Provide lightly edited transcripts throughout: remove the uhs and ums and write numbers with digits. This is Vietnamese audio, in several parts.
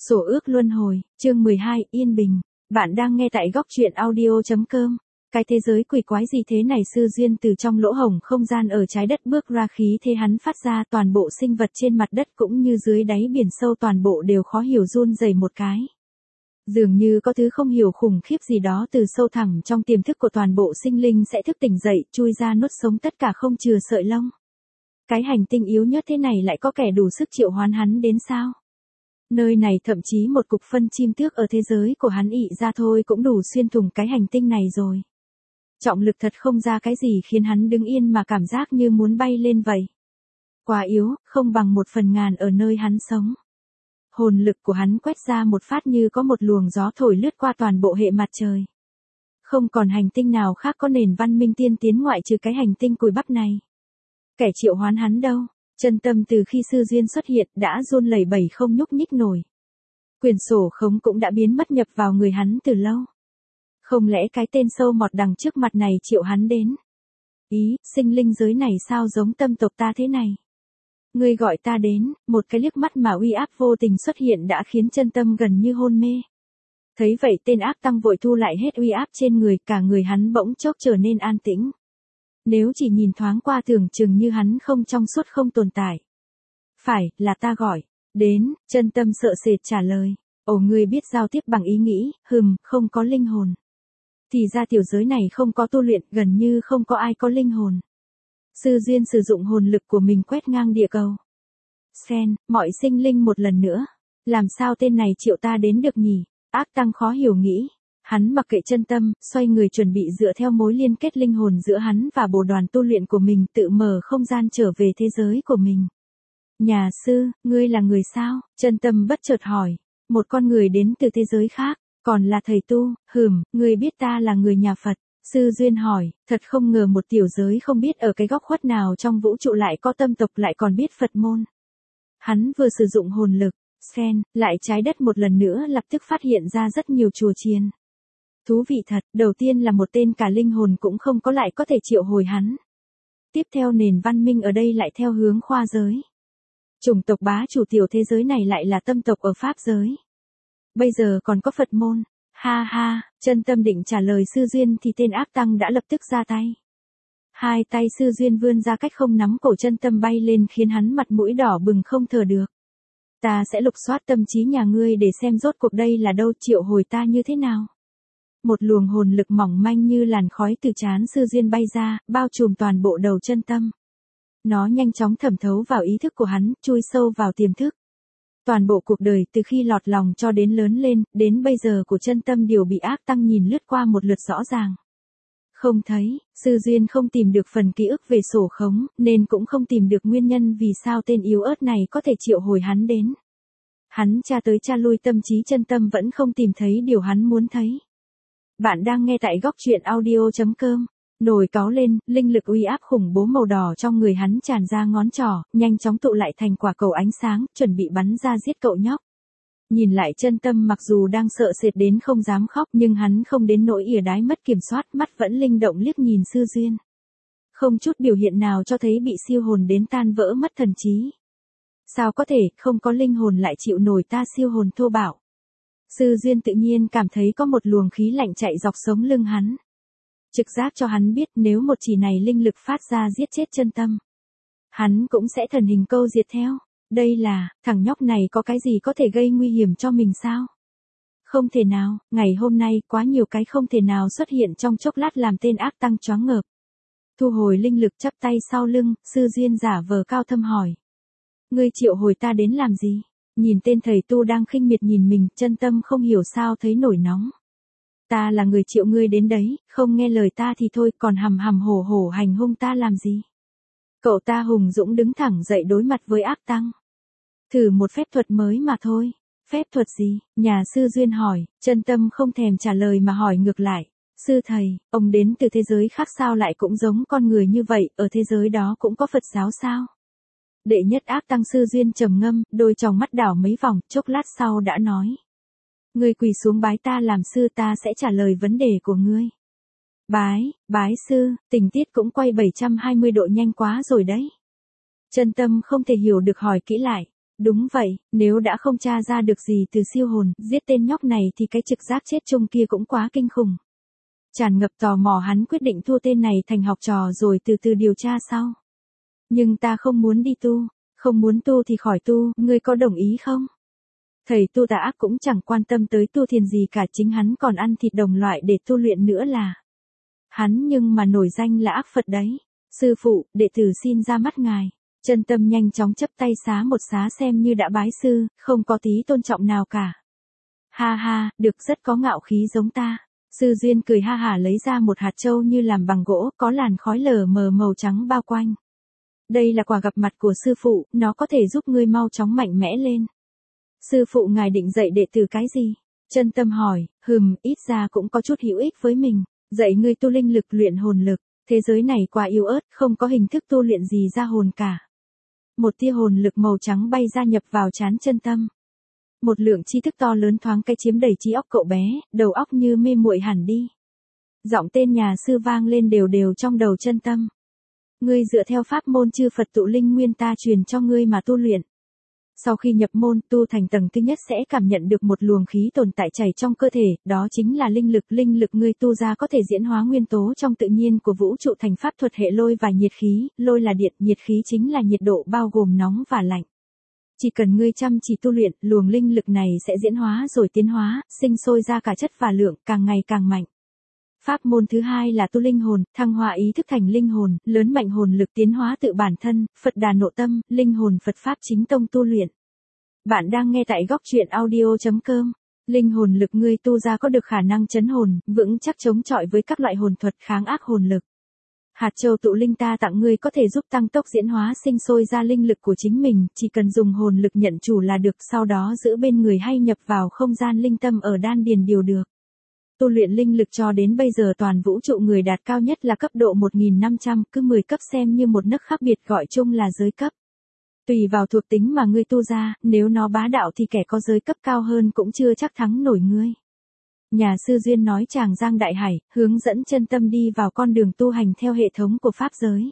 Sổ ước luân hồi, chương 12, Yên Bình. Bạn đang nghe tại góc truyện audio.com. Cái thế giới quỷ quái gì thế này? Sư Duyên từ trong lỗ hổng không gian ở trái đất bước ra, khí thế hắn phát ra, toàn bộ sinh vật trên mặt đất cũng như dưới đáy biển sâu toàn bộ đều khó hiểu run rẩy một cái. Dường như có thứ không hiểu khủng khiếp gì đó từ sâu thẳm trong tiềm thức của toàn bộ sinh linh sẽ thức tỉnh dậy, chui ra nuốt sống tất cả không chừa sợi lông. Cái hành tinh yếu nhất thế này lại có kẻ đủ sức triệu hoán hắn đến sao? Nơi này thậm chí một cục phân chim tước ở thế giới của hắn ị ra thôi cũng đủ xuyên thủng cái hành tinh này rồi. Trọng lực thật không ra cái gì khiến hắn đứng yên mà cảm giác như muốn bay lên vậy. Quá yếu, không bằng 1/1000 ở nơi hắn sống. Hồn lực của hắn quét ra một phát như có một luồng gió thổi lướt qua toàn bộ hệ mặt trời. Không còn hành tinh nào khác có nền văn minh tiên tiến ngoại trừ cái hành tinh cùi bắp này. Kẻ triệu hoán hắn đâu? Chân tâm từ khi Sư Duyên xuất hiện đã run lẩy bẩy không nhúc nhích nổi. Quyền sổ khống cũng đã biến mất nhập vào người hắn từ lâu. Không lẽ cái tên sâu mọt đằng trước mặt này triệu hắn đến? Ý, sinh linh giới này sao giống tâm tộc ta thế này? Ngươi gọi ta đến, một cái liếc mắt mà uy áp vô tình xuất hiện đã khiến chân tâm gần như hôn mê. Thấy vậy tên ác tăng vội thu lại hết uy áp trên người, cả người hắn bỗng chốc trở nên an tĩnh. Nếu chỉ nhìn thoáng qua tưởng chừng như hắn không trong suốt không tồn tại. Phải, là ta gọi. Đến, chân tâm sợ sệt trả lời. Ồ, ngươi biết giao tiếp bằng ý nghĩ, không có linh hồn. Thì ra tiểu giới này không có tu luyện, gần như không có ai có linh hồn. Sư Duyên sử dụng hồn lực của mình quét ngang địa cầu. Sen, mọi sinh linh một lần nữa. Làm sao tên này triệu ta đến được nhỉ? Ác tăng khó hiểu nghĩ. Hắn mặc kệ chân tâm, xoay người chuẩn bị dựa theo mối liên kết linh hồn giữa hắn và bồ đoàn tu luyện của mình tự mở không gian trở về thế giới của mình. Nhà sư, ngươi là người sao? Chân tâm bất chợt hỏi. Một con người đến từ thế giới khác, còn là thầy tu, ngươi biết ta là người nhà Phật. Sư Duyên hỏi, thật không ngờ một tiểu giới không biết ở cái góc khuất nào trong vũ trụ lại có tâm tộc lại còn biết Phật môn. Hắn vừa sử dụng hồn lực, lại trái đất một lần nữa lập tức phát hiện ra rất nhiều chùa chiền. Thú vị thật, đầu tiên là một tên cả linh hồn cũng không có lại có thể triệu hồi hắn. Tiếp theo nền văn minh ở đây lại theo hướng khoa giới. Chủng tộc bá chủ tiểu thế giới này lại là tâm tộc ở Pháp giới. Bây giờ còn có Phật môn. Ha ha, chân tâm định trả lời Sư Duyên thì tên ác tăng đã lập tức ra tay. Hai tay Sư Duyên vươn ra cách không nắm cổ chân tâm bay lên khiến hắn mặt mũi đỏ bừng không thở được. Ta sẽ lục soát tâm trí nhà ngươi để xem rốt cuộc đây là đâu, triệu hồi ta như thế nào. Một luồng hồn lực mỏng manh như làn khói từ trán Sư Duyên bay ra, bao trùm toàn bộ đầu chân tâm. Nó nhanh chóng thẩm thấu vào ý thức của hắn, chui sâu vào tiềm thức. Toàn bộ cuộc đời từ khi lọt lòng cho đến lớn lên, đến bây giờ của chân tâm đều bị ác tăng nhìn lướt qua một lượt rõ ràng. Không thấy, Sư Duyên không tìm được phần ký ức về sổ khống, nên cũng không tìm được nguyên nhân vì sao tên yếu ớt này có thể triệu hồi hắn đến. Hắn tra tới tra lui tâm trí chân tâm vẫn không tìm thấy điều hắn muốn thấy. Bạn đang nghe tại góc truyện audio.com. Nổi cáu lên, linh lực uy áp khủng bố màu đỏ trong người hắn tràn ra ngón trỏ, nhanh chóng tụ lại thành quả cầu ánh sáng, chuẩn bị bắn ra giết cậu nhóc. Nhìn lại chân tâm mặc dù đang sợ sệt đến không dám khóc nhưng hắn không đến nỗi ỉa đái mất kiểm soát, mắt vẫn linh động liếc nhìn Sư Duyên. Không chút biểu hiện nào cho thấy bị siêu hồn đến tan vỡ mất thần trí. Sao có thể, không có linh hồn lại chịu nổi ta siêu hồn thô bạo. Sư Duyên tự nhiên cảm thấy có một luồng khí lạnh chạy dọc sống lưng hắn. Trực giác cho hắn biết nếu một chỉ này linh lực phát ra giết chết chân tâm, hắn cũng sẽ thần hình câu diệt theo. Đây là, thằng nhóc này có cái gì có thể gây nguy hiểm cho mình sao? Không thể nào, ngày hôm nay quá nhiều cái không thể nào xuất hiện trong chốc lát làm tên ác tăng choáng ngợp. Thu hồi linh lực chắp tay sau lưng, Sư Duyên giả vờ cao thâm hỏi. Ngươi triệu hồi ta đến làm gì? Nhìn tên thầy tu đang khinh miệt nhìn mình, chân tâm không hiểu sao thấy nổi nóng. Ta là người triệu ngươi đến đấy, không nghe lời ta thì thôi, còn hầm hổ hổ hành hung ta làm gì? Cậu ta hùng dũng đứng thẳng dậy đối mặt với ác tăng. Thử một phép thuật mới mà thôi. Phép thuật gì? Nhà Sư Duyên hỏi, chân tâm không thèm trả lời mà hỏi ngược lại. Sư thầy, ông đến từ thế giới khác sao lại cũng giống con người như vậy, ở thế giới đó cũng có Phật giáo sao? Đệ nhất ác tăng Sư Duyên trầm ngâm, đôi tròng mắt đảo mấy vòng, chốc lát sau đã nói. Ngươi quỳ xuống bái ta làm sư, ta sẽ trả lời vấn đề của ngươi. Bái sư, tình tiết cũng quay 720 độ nhanh quá rồi đấy. Chân tâm không thể hiểu được hỏi kỹ lại. Đúng vậy, nếu đã không tra ra được gì từ siêu hồn, giết tên nhóc này thì cái trực giác chết chung kia cũng quá kinh khủng. Tràn ngập tò mò hắn quyết định thua tên này thành học trò rồi từ từ điều tra sau. Nhưng ta không muốn đi tu, không muốn tu thì khỏi tu, ngươi có đồng ý không? Thầy tu tà ác cũng chẳng quan tâm tới tu thiền gì cả, chính hắn còn ăn thịt đồng loại để tu luyện nữa là. Hắn nhưng mà nổi danh là ác Phật đấy. Sư phụ, đệ tử xin ra mắt ngài. Chân Tâm nhanh chóng chấp tay xá một xá xem như đã bái sư, không có tí tôn trọng nào cả. Ha ha, được, rất có ngạo khí giống ta. Sư Duyên cười ha hả lấy ra một hạt châu như làm bằng gỗ, có làn khói lờ mờ màu trắng bao quanh. Đây là quà gặp mặt của sư phụ, nó có thể giúp ngươi mau chóng mạnh mẽ lên. Sư phụ ngài định dạy đệ tử cái gì? Chân Tâm hỏi, ít ra cũng có chút hữu ích với mình. Dạy ngươi tu linh lực, luyện hồn lực. Thế giới này quá yếu ớt, không có hình thức tu luyện gì ra hồn cả. Một tia hồn lực màu trắng bay ra nhập vào trán Chân Tâm. Một lượng tri thức to lớn thoáng cái chiếm đầy trí óc cậu bé, đầu óc như mê muội hẳn đi. Giọng tên nhà sư vang lên đều đều trong đầu Chân Tâm. Ngươi dựa theo pháp môn chư Phật tụ linh nguyên ta truyền cho ngươi mà tu luyện. Sau khi nhập môn tu thành tầng thứ nhất sẽ cảm nhận được một luồng khí tồn tại chảy trong cơ thể, đó chính là linh lực ngươi tu ra có thể diễn hóa nguyên tố trong tự nhiên của vũ trụ thành pháp thuật hệ lôi và nhiệt khí, lôi là điện, nhiệt khí chính là nhiệt độ bao gồm nóng và lạnh. Chỉ cần ngươi chăm chỉ tu luyện, luồng linh lực này sẽ diễn hóa rồi tiến hóa, sinh sôi ra cả chất và lượng, càng ngày càng mạnh. Pháp môn thứ hai là tu linh hồn, thăng hoa ý thức thành linh hồn, lớn mạnh hồn lực tiến hóa tự bản thân, Phật Đà Nộ Tâm, linh hồn Phật Pháp chính tông tu luyện. Bạn đang nghe tại góc truyện audio.com. Linh hồn lực ngươi tu ra có được khả năng chấn hồn, vững chắc chống chọi với các loại hồn thuật kháng ác hồn lực. Hạt châu tụ linh ta tặng ngươi có thể giúp tăng tốc diễn hóa sinh sôi ra linh lực của chính mình, chỉ cần dùng hồn lực nhận chủ là được, sau đó giữ bên người hay nhập vào không gian linh tâm ở đan điền điều được. Tu luyện linh lực cho đến bây giờ toàn vũ trụ người đạt cao nhất là cấp độ 1500, cứ 10 cấp xem như một nấc khác biệt gọi chung là giới cấp. Tùy vào thuộc tính mà ngươi tu ra, nếu nó bá đạo thì kẻ có giới cấp cao hơn cũng chưa chắc thắng nổi ngươi. Nhà sư Duyên nói chàng giang đại hải, hướng dẫn Chân Tâm đi vào con đường tu hành theo hệ thống của pháp giới.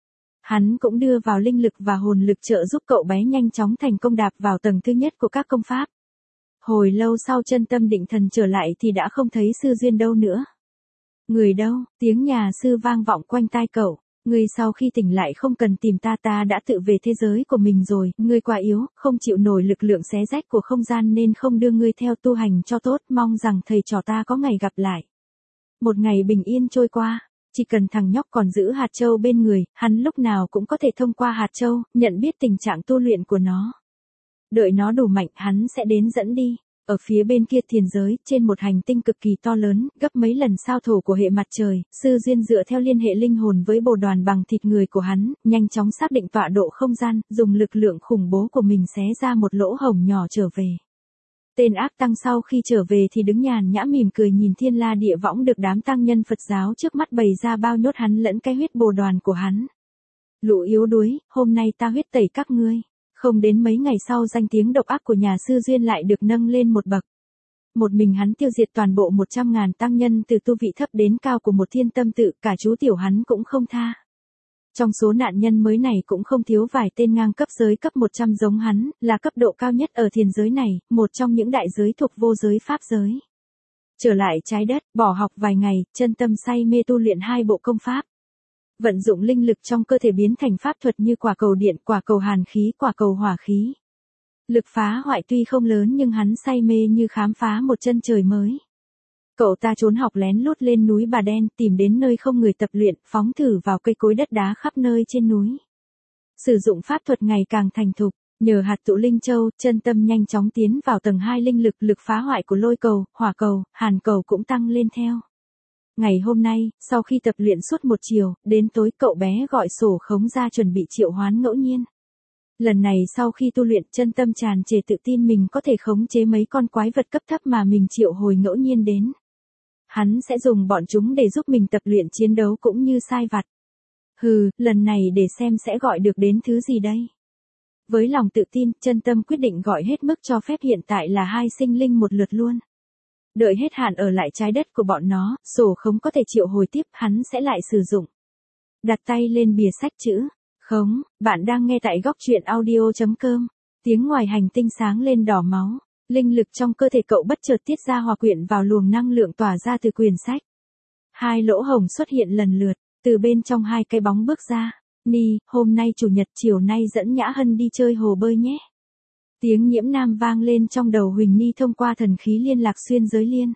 Hắn cũng đưa vào linh lực và hồn lực trợ giúp cậu bé nhanh chóng thành công đạp vào tầng thứ nhất của các công pháp. Hồi lâu sau Chân Tâm định thần trở lại thì đã không thấy sư Duyên đâu nữa. Người đâu? Tiếng nhà sư vang vọng quanh tai cậu. Ngươi sau khi tỉnh lại không cần tìm ta, ta đã tự về thế giới của mình rồi, ngươi quá yếu, không chịu nổi lực lượng xé rách của không gian nên không đưa ngươi theo tu hành cho tốt, mong rằng thầy trò ta có ngày gặp lại. Một ngày bình yên trôi qua, chỉ cần thằng nhóc còn giữ hạt châu bên người, hắn lúc nào cũng có thể thông qua hạt châu, nhận biết tình trạng tu luyện của nó. Đợi nó đủ mạnh, hắn sẽ đến dẫn đi. Ở phía bên kia thiền giới, trên một hành tinh cực kỳ to lớn, gấp mấy lần sao thổ của hệ mặt trời, sư Duyên dựa theo liên hệ linh hồn với bồ đoàn bằng thịt người của hắn, nhanh chóng xác định tọa độ không gian, dùng lực lượng khủng bố của mình xé ra một lỗ hổng nhỏ trở về. Tên ác tăng sau khi trở về thì đứng nhàn nhã mỉm cười nhìn thiên la địa võng được đám tăng nhân Phật giáo trước mắt bày ra bao nhốt hắn lẫn cái huyết bồ đoàn của hắn. Lũ yếu đuối, hôm nay ta huyết tẩy các ngươi. Không đến mấy ngày sau danh tiếng độc ác của nhà sư Duyên lại được nâng lên một bậc. Một mình hắn tiêu diệt toàn bộ 100.000 tăng nhân từ tu vị thấp đến cao của một thiên tâm tự, cả chú tiểu hắn cũng không tha. Trong số nạn nhân mới này cũng không thiếu vài tên ngang cấp giới cấp 100 giống hắn, là cấp độ cao nhất ở thiền giới này, một trong những đại giới thuộc vô giới pháp giới. Trở lại trái đất, bỏ học vài ngày, Chân Tâm say mê tu luyện 2 bộ công pháp. Vận dụng linh lực trong cơ thể biến thành pháp thuật như quả cầu điện, quả cầu hàn khí, quả cầu hỏa khí. Lực phá hoại tuy không lớn nhưng hắn say mê như khám phá một chân trời mới. Cậu ta trốn học lén lút lên núi Bà Đen, tìm đến nơi không người tập luyện, phóng thử vào cây cối đất đá khắp nơi trên núi. Sử dụng pháp thuật ngày càng thành thục, nhờ hạt tụ linh châu, Chân Tâm nhanh chóng tiến vào tầng 2 linh lực, lực phá hoại của lôi cầu, hỏa cầu, hàn cầu cũng tăng lên theo. Ngày hôm nay, sau khi tập luyện suốt một chiều, đến tối cậu bé gọi sổ khống ra chuẩn bị triệu hoán ngẫu nhiên. Lần này sau khi tu luyện, Chân Tâm tràn trề tự tin mình có thể khống chế mấy con quái vật cấp thấp mà mình triệu hồi ngẫu nhiên đến. Hắn sẽ dùng bọn chúng để giúp mình tập luyện chiến đấu cũng như sai vặt. Lần này để xem sẽ gọi được đến thứ gì đây. Với lòng tự tin, Chân Tâm quyết định gọi hết mức cho phép hiện tại là 2 sinh linh một lượt luôn. Đợi hết hạn ở lại trái đất của bọn nó, sổ khống có thể triệu hồi tiếp, hắn sẽ lại sử dụng. Đặt tay lên bìa sách chữ khống, bạn đang nghe tại góc truyện audio.com. Tiếng ngoài hành tinh sáng lên đỏ máu. Linh lực trong cơ thể cậu bất chợt tiết ra hòa quyện vào luồng năng lượng tỏa ra từ quyển sách. Hai lỗ hổng xuất hiện lần lượt, từ bên trong hai cái bóng bước ra. Ni, hôm nay chủ nhật chiều nay dẫn Nhã Hân đi chơi hồ bơi nhé. Tiếng Nhiễm Nam vang lên trong đầu Huỳnh Ni thông qua thần khí liên lạc xuyên giới liên.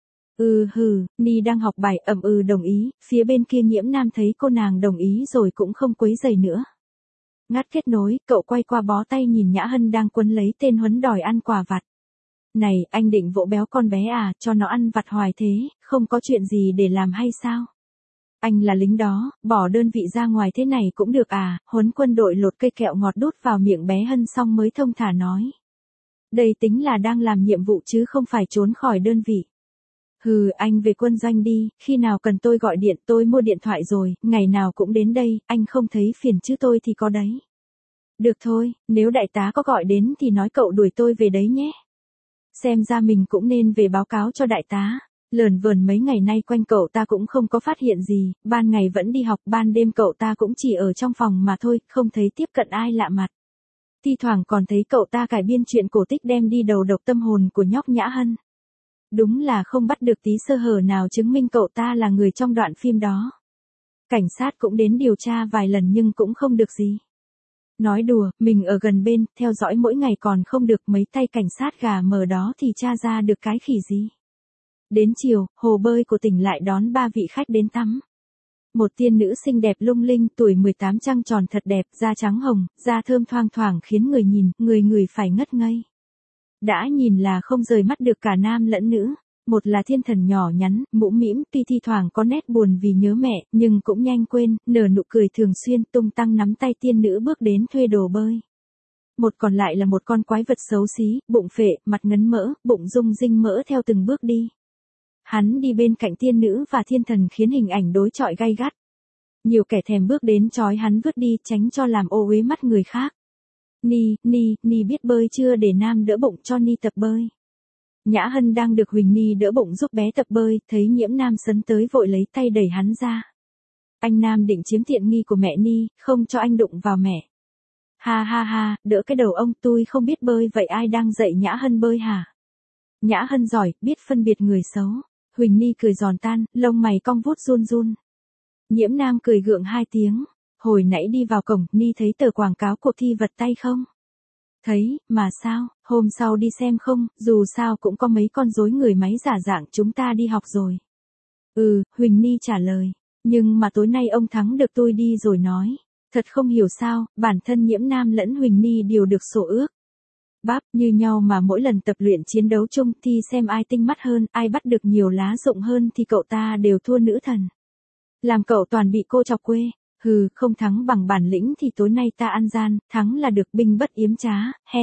Ni đang học bài đồng ý, phía bên kia Nhiễm Nam thấy cô nàng đồng ý rồi cũng không quấy rầy nữa. Ngắt kết nối, cậu quay qua bó tay nhìn Nhã Hân đang quấn lấy tên Huấn đòi ăn quà vặt. Này, anh định vỗ béo con bé à, cho nó ăn vặt hoài thế, không có chuyện gì để làm hay sao? Anh là lính đó, bỏ đơn vị ra ngoài thế này cũng được à, Huấn quân đội lột cây kẹo ngọt đút vào miệng bé Hân xong mới thông thả nói. Đây tính là đang làm nhiệm vụ chứ không phải trốn khỏi đơn vị. Anh về quân doanh đi, khi nào cần tôi gọi điện tôi mua điện thoại rồi, ngày nào cũng đến đây, anh không thấy phiền chứ tôi thì có đấy. Được thôi, nếu đại tá có gọi đến thì nói cậu đuổi tôi về đấy nhé. Xem ra mình cũng nên về báo cáo cho đại tá. Lờn vờn mấy ngày nay quanh cậu ta cũng không có phát hiện gì, ban ngày vẫn đi học, ban đêm cậu ta cũng chỉ ở trong phòng mà thôi, không thấy tiếp cận ai lạ mặt. Thi thoảng còn thấy cậu ta cải biên chuyện cổ tích đem đi đầu độc tâm hồn của nhóc Nhã Hân. Đúng là không bắt được tí sơ hở nào chứng minh cậu ta là người trong đoạn phim đó. Cảnh sát cũng đến điều tra vài lần nhưng cũng không được gì. Nói đùa, mình ở gần bên, theo dõi mỗi ngày còn không được, mấy tay cảnh sát gà mờ đó thì tra ra được cái khỉ gì. Đến chiều, hồ bơi của tỉnh lại đón 3 vị khách đến tắm. Một tiên nữ xinh đẹp lung linh, tuổi 18 trăng tròn thật đẹp, da trắng hồng, da thơm thoang thoảng khiến người nhìn, người phải ngất ngây. Đã nhìn là không rời mắt được cả nam lẫn nữ. Một là thiên thần nhỏ nhắn, mũm mĩm, tuy thi thoảng có nét buồn vì nhớ mẹ, nhưng cũng nhanh quên, nở nụ cười thường xuyên, tung tăng nắm tay tiên nữ bước đến thuê đồ bơi. Một còn lại là một con quái vật xấu xí, bụng phệ, mặt ngấn mỡ, bụng rung rinh mỡ theo từng bước đi. Hắn đi bên cạnh tiên nữ và thiên thần khiến hình ảnh đối chọi gay gắt. Nhiều kẻ thèm bước đến trói hắn vứt đi tránh cho làm ô uế mắt người khác. Ni biết bơi chưa, để Nam đỡ bụng cho Ni tập bơi. Nhã Hân đang được Huỳnh Ni đỡ bụng giúp bé tập bơi, thấy Nhiễm Nam sấn tới vội lấy tay đẩy hắn ra. Anh Nam định chiếm tiện nghi của mẹ Ni, không cho anh đụng vào mẹ. Ha, đỡ cái đầu ông, tôi không biết bơi, vậy ai đang dạy Nhã Hân bơi hả? Nhã Hân giỏi, biết phân biệt người xấu. Huỳnh Ni cười giòn tan, lông mày cong vút run. Nhiễm Nam cười gượng 2 tiếng. Hồi nãy đi vào cổng, Ni thấy tờ quảng cáo cuộc thi vật tay không? Thấy, mà sao, hôm sau đi xem không, dù sao cũng có mấy con rối người máy giả dạng chúng ta đi học rồi. Huỳnh Ni trả lời, nhưng mà tối nay ông Thắng được tôi đi rồi nói. Thật không hiểu sao, bản thân Nhiễm Nam lẫn Huỳnh Ni đều được sổ ước. Bắp như nhau mà mỗi lần tập luyện chiến đấu chung thì xem ai tinh mắt hơn, ai bắt được nhiều lá rụng hơn thì cậu ta đều thua nữ thần. Làm cậu toàn bị cô chọc quê. Không thắng bằng bản lĩnh thì tối nay ta ăn gian, thắng là được, binh bất yếm trá, he.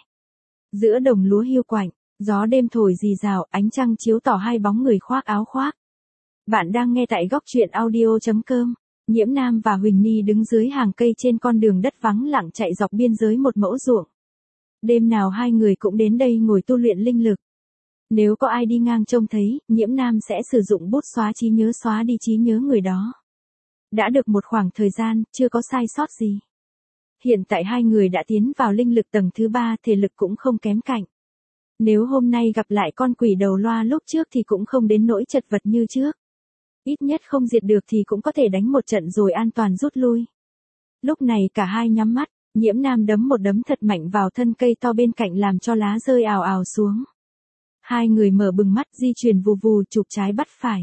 Giữa đồng lúa hiu quạnh, gió đêm thổi rì rào, ánh trăng chiếu tỏ hai bóng người khoác áo khoác. Bạn đang nghe tại góc truyện audio.com. Nhiễm Nam và Huỳnh Ni đứng dưới hàng cây trên con đường đất vắng lặng chạy dọc biên giới một mẫu ruộng. Đêm nào hai người cũng đến đây ngồi tu luyện linh lực. Nếu có ai đi ngang trông thấy, Nhiễm Nam sẽ sử dụng bút xóa trí nhớ xóa đi trí nhớ người đó. Đã được một khoảng thời gian, chưa có sai sót gì. Hiện tại hai người đã tiến vào linh lực tầng thứ 3, thể lực cũng không kém cạnh. Nếu hôm nay gặp lại con quỷ đầu loa lúc trước thì cũng không đến nỗi chật vật như trước. Ít nhất không diệt được thì cũng có thể đánh một trận rồi an toàn rút lui. Lúc này cả hai nhắm mắt, Nhiễm Nam đấm một đấm thật mạnh vào thân cây to bên cạnh làm cho lá rơi ào ào xuống. Hai người mở bừng mắt di chuyển vù vù chụp trái bắt phải.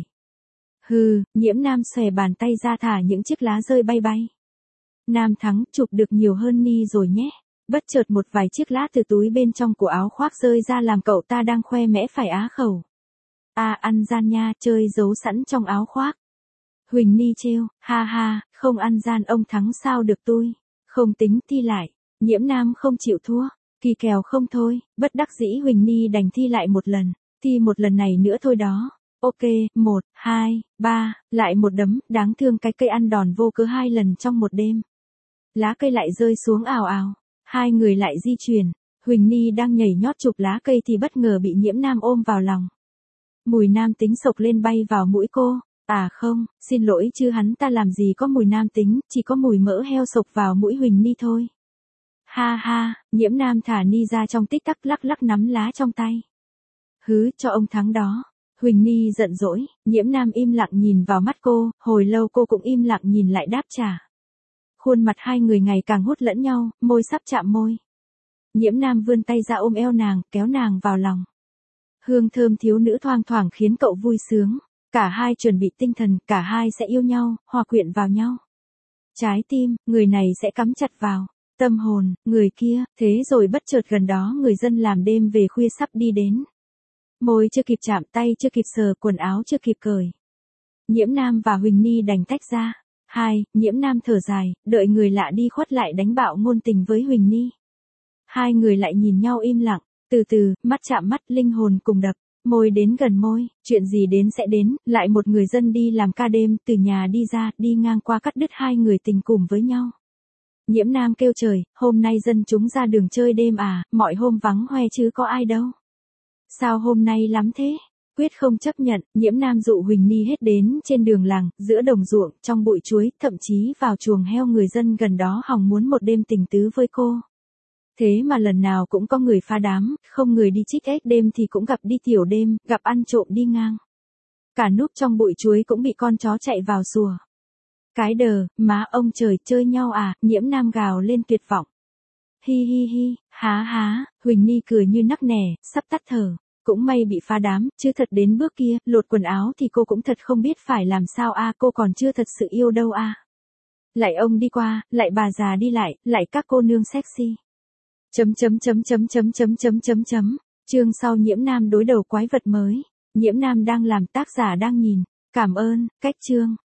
Nhiễm Nam xòe bàn tay ra thả những chiếc lá rơi bay bay. Nam thắng, chụp được nhiều hơn Ni rồi nhé. Bất chợt một vài chiếc lá từ túi bên trong của áo khoác rơi ra làm cậu ta đang khoe mẽ phải á khẩu. Ăn gian nha, chơi giấu sẵn trong áo khoác. Huỳnh Ni trêu, ha, không ăn gian ông thắng sao được tôi. Không tính thi lại. Nhiễm Nam không chịu thua. Kỳ kèo không thôi, bất đắc dĩ Huỳnh Ni đành thi lại một lần. Thi một lần này nữa thôi đó. Ok, 1, 2, 3, lại một đấm, đáng thương cái cây ăn đòn vô cớ 2 lần trong một đêm. Lá cây lại rơi xuống ào ào, hai người lại di chuyển, Huỳnh Ni đang nhảy nhót chụp lá cây thì bất ngờ bị Nhiễm Nam ôm vào lòng. Mùi nam tính sộc lên bay vào mũi cô, không, xin lỗi chứ hắn ta làm gì có mùi nam tính, chỉ có mùi mỡ heo sộc vào mũi Huỳnh Ni thôi. Ha ha, Nhiễm Nam thả ni ra trong tích tắc lắc lắc nắm lá trong tay. Hứ, cho ông thắng đó. Huỳnh Ni giận dỗi, Nhiễm Nam im lặng nhìn vào mắt cô, hồi lâu cô cũng im lặng nhìn lại đáp trả. Khuôn mặt hai người ngày càng hút lẫn nhau, môi sắp chạm môi. Nhiễm Nam vươn tay ra ôm eo nàng, kéo nàng vào lòng. Hương thơm thiếu nữ thoang thoảng khiến cậu vui sướng. Cả hai chuẩn bị tinh thần, cả hai sẽ yêu nhau, hòa quyện vào nhau. Trái tim, người này sẽ cắm chặt vào. Tâm hồn, người kia, thế rồi bất chợt gần đó người dân làm đêm về khuya sắp đi đến. Môi chưa kịp chạm, tay chưa kịp sờ, quần áo chưa kịp cởi. Nhiễm Nam và Huỳnh Ni đành tách ra. Nhiễm Nam thở dài, đợi người lạ đi khuất lại đánh bạo ngôn tình với Huỳnh Ni. Hai người lại nhìn nhau im lặng, từ từ, mắt chạm mắt, linh hồn cùng đập. Môi đến gần môi, chuyện gì đến sẽ đến, lại một người dân đi làm ca đêm, từ nhà đi ra, đi ngang qua cắt đứt hai người tình cùng với nhau. Nhiễm Nam kêu trời, hôm nay dân chúng ra đường chơi đêm à, mọi hôm vắng hoe chứ có ai đâu. Sao hôm nay lắm thế? Quyết không chấp nhận, Nhiễm Nam dụ Huỳnh Ni hết đến trên đường làng, giữa đồng ruộng, trong bụi chuối, thậm chí vào chuồng heo người dân gần đó hòng muốn một đêm tình tứ với cô. Thế mà lần nào cũng có người phá đám, không người đi trích ếch đêm thì cũng gặp đi tiểu đêm, gặp ăn trộm đi ngang. Cả núp trong bụi chuối cũng bị con chó chạy vào sủa. Cái đờ, má ông trời chơi nhau à, Nhiễm Nam gào lên tuyệt vọng. Hi hi hi, há há, Huỳnh Ni cười như nắc nẻ, sắp tắt thở. Cũng may bị phá đám, chứ thật đến bước kia, lột quần áo thì cô cũng thật không biết phải làm sao cô còn chưa thật sự yêu đâu Lại ông đi qua, lại bà già đi lại các cô nương sexy. Chương sau Nhiễm Nam đối đầu quái vật mới. Nhiễm Nam đang làm, tác giả đang nhìn. Cảm ơn, cách chương.